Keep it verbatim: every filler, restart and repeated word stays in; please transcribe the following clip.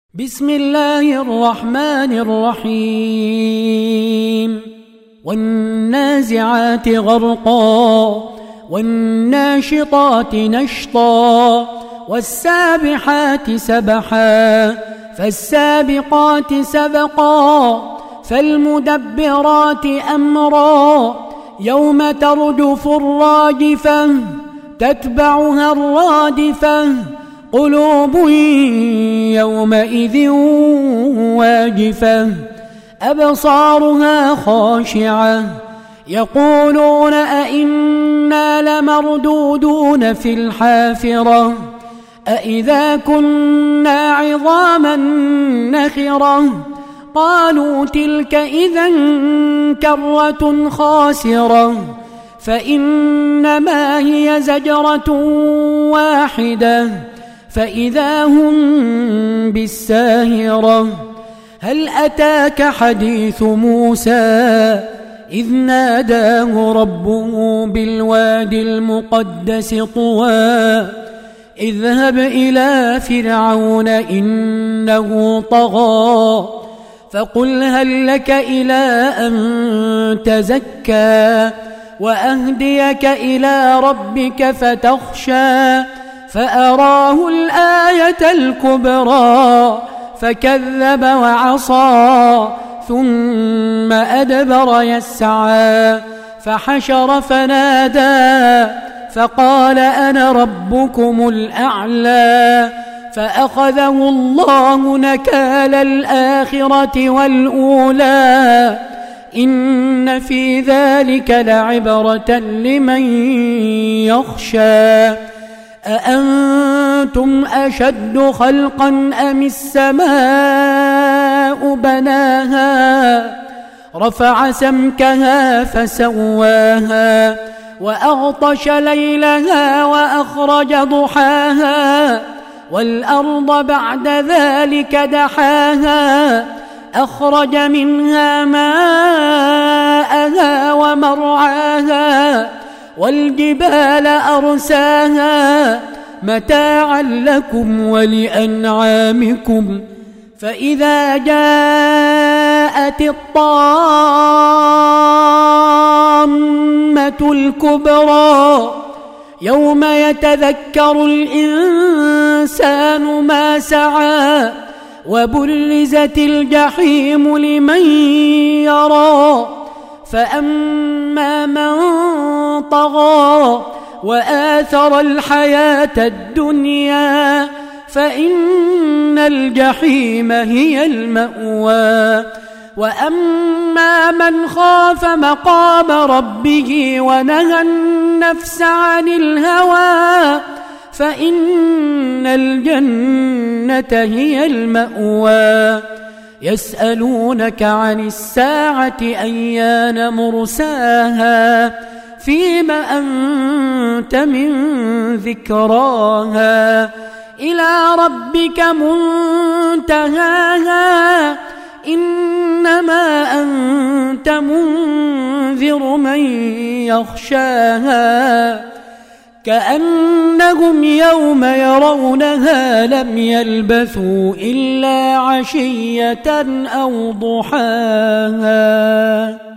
بسم الله الرحمن الرحيم والنازعات غرقا والناشطات نشطا والسابحات سبحا فالسابقات سبقا فالمدبرات أمرا يوم ترجف الراجفة تتبعها الرادفة قلوب يومئذ واجفة أبصارها خاشعة يقولون أئنا لمردودون في الحافرة أئذا كنا عظاما نخرة قالوا تلك إذا كرة خاسرة فإنما هي زجرة واحدة فإذا هم بالساهرة هل أتاك حديث موسى إذ ناداه ربه بالوادي المقدس طوى اذهب إلى فرعون إنه طغى فقل هل لك إلى أن تزكى وأهديك إلى ربك فتخشى فأراه الآية الكبرى فكذب وعصى ثم أدبر يسعى فحشر فنادى فقال أنا ربكم الأعلى فأخذه الله نكال الآخرة والأولى إن في ذلك لعبرة لمن يخشى أأنتم أشد خلقا أم السماء بناها رفع سمكها فسواها وأغطش ليلها وأخرج ضحاها والأرض بعد ذلك دحاها أخرج منها ماءها ومرعاها والجبال أرساها متاعا لكم ولأنعامكم فإذا جاءت الطامة الكبرى يوم يتذكر الإنسان ما سعى وبرزت الجحيم لمن يرى فأما من طغى وآثر الحياة الدنيا فإن الجحيم هي المأوى وأما من خاف مقام ربه ونهى النفس عن الهوى فإن الجنة هي المأوى يسألونك عن الساعة أيان مرساها فيم أنت من ذكراها إلى ربك منتهاها إنما أنت منذر من يخشاها كأنهم يوم يرونها لم يلبثوا إلا عشية أو ضحاها.